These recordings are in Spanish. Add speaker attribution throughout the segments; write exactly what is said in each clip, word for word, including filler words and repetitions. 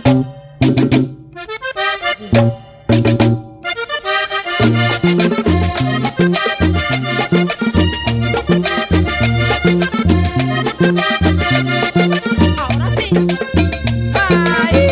Speaker 1: Ahora sí. Ay.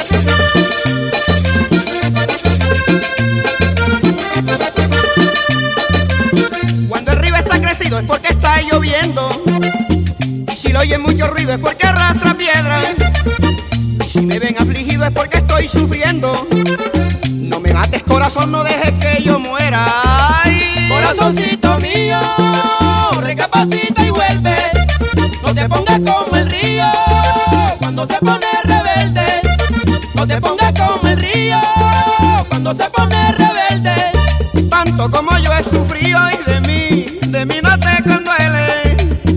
Speaker 1: Cuando el río está crecido es porque está lloviendo, y si lo oyen mucho ruido es porque arrastra piedra, y si me ven afligido es porque estoy sufriendo. No me mates, corazón, no dejes que yo muera. Ay.
Speaker 2: Corazoncito mío, recapacita y vuelve. No te pongas como el río cuando se pone rebelde. No te pongas como el río cuando se pone rebelde.
Speaker 1: Tanto como yo he sufrido y de mí, de mí no te conduele.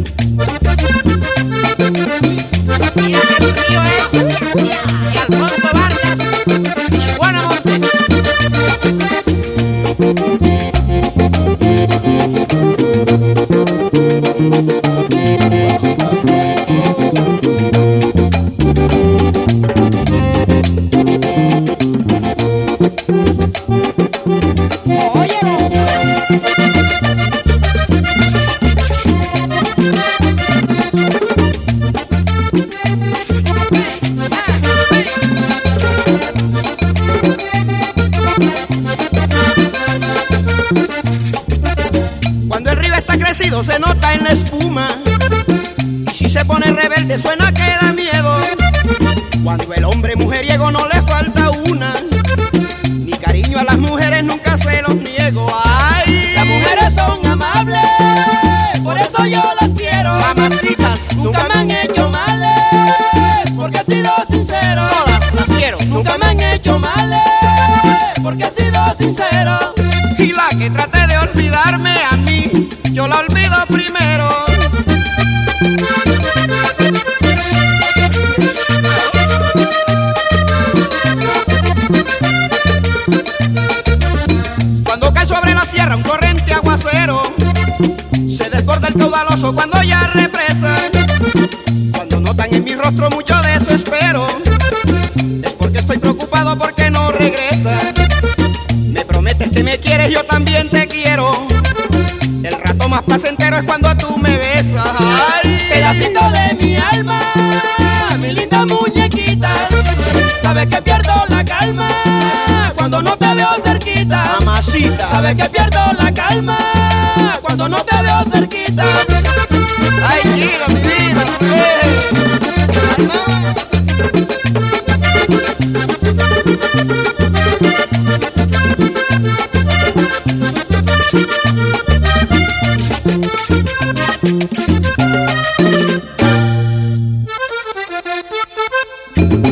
Speaker 3: Mira que el río es y Alfonso Vargas y Juana Montes.
Speaker 1: Cuando el río está crecido se nota en la espuma, y si se pone rebelde suena que da miedo. Cuando el hombre mujeriego no le falta una, mi cariño a las mujeres nunca se los niego. Ay.
Speaker 2: Las mujeres son amables, por eso yo las quiero.
Speaker 1: Mamacitas,
Speaker 2: Nunca me han hecho males, porque he sido sincero.
Speaker 1: todas las quiero.
Speaker 2: Nunca me han hecho males, porque he sido sincero.
Speaker 1: Y la que trate de olvidarme a mí, yo la olvido primero. Cuando cae sobre la sierra un corriente aguacero, se desborda el caudaloso cuando ya represa. Cuando notan en mi rostro mucho desespero, es porque estoy preocupado porque no regresa. Me prometes que me quieres, yo también te quiero. El rato más placentero es cuando tú me besas. Ay.
Speaker 2: Pedacito de mi alma, mi linda muñequita. Sabes que pierdo la calma cuando no te veo cerquita.
Speaker 1: Mamacita.
Speaker 2: Sabes que pierdo la calma cuando no te veo cerquita.
Speaker 1: Ay, chica, mi vida. Ay.